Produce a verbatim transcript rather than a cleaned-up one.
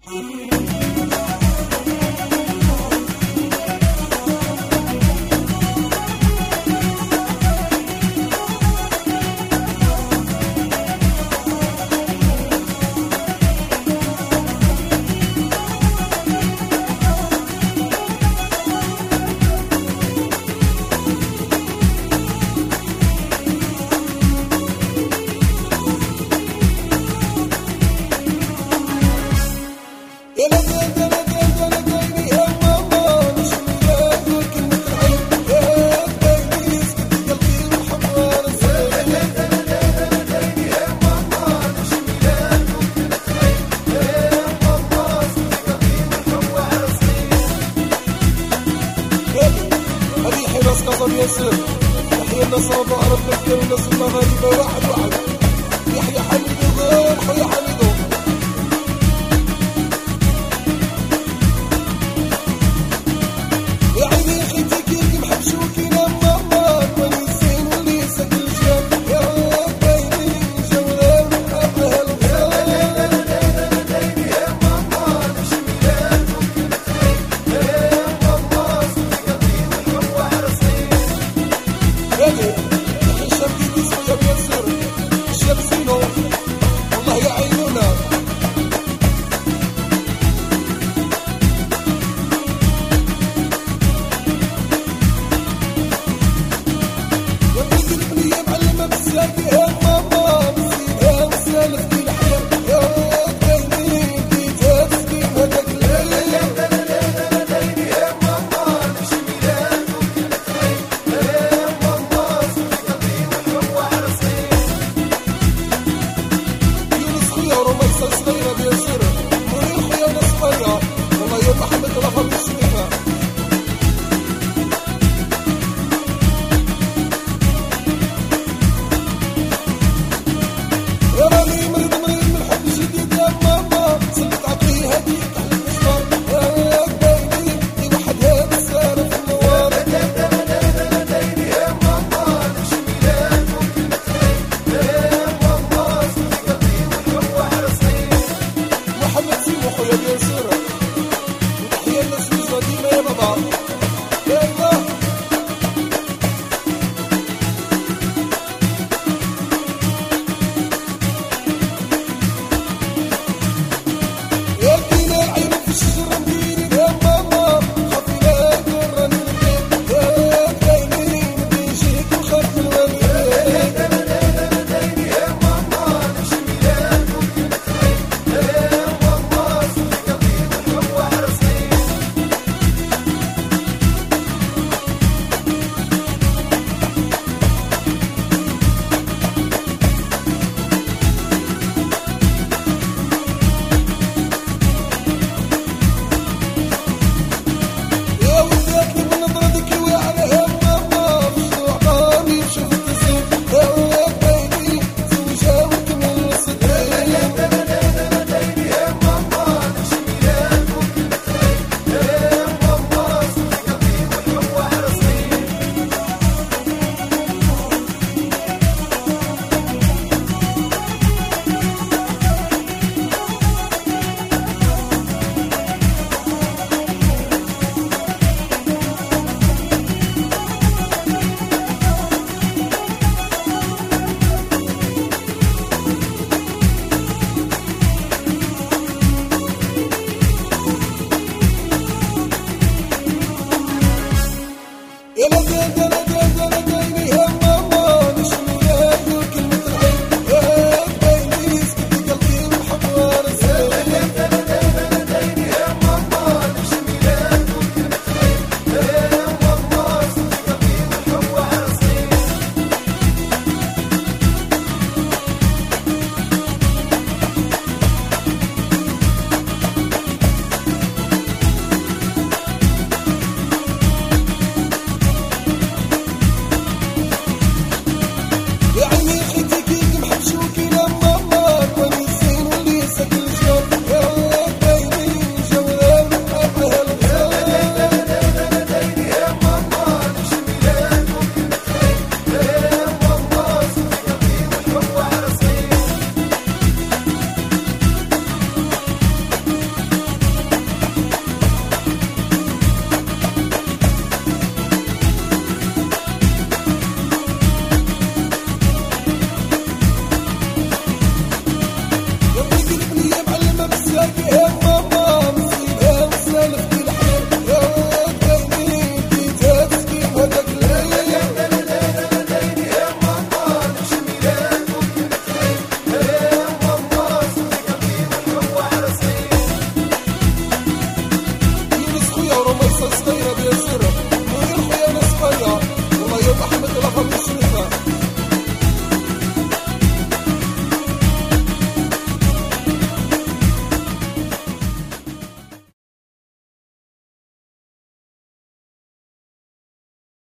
ناس نظر ياسر يحيى الناس ربع ربنا كثير الناس المغاربة واحد واحد يحيى حميدو غير خويا حميدو يا عيني خيتي كيف محبشوكي لما مار ونسين واللي سكن الجاب يا بايني جولة وحبها الغزال يا ماما نشمي لك يا ماما صدق قلبي والحب وعرسي يا الشاب كيف يسوي بيسر الشاب زينو والله يا عينونا صغيرة بيسر مريح خويا ناس برا والله يا محمد راه بيسميها يا راني مريض مريض من حب جديد يا ماما صلت عطيه هديك تحت المسمار يا بايني في واحد هذا سارة في النوار يا ماما نشمي لك وكلمة خير يا ماما صدق قلبي والحب وعرسي محمد سيمو خويا بيسر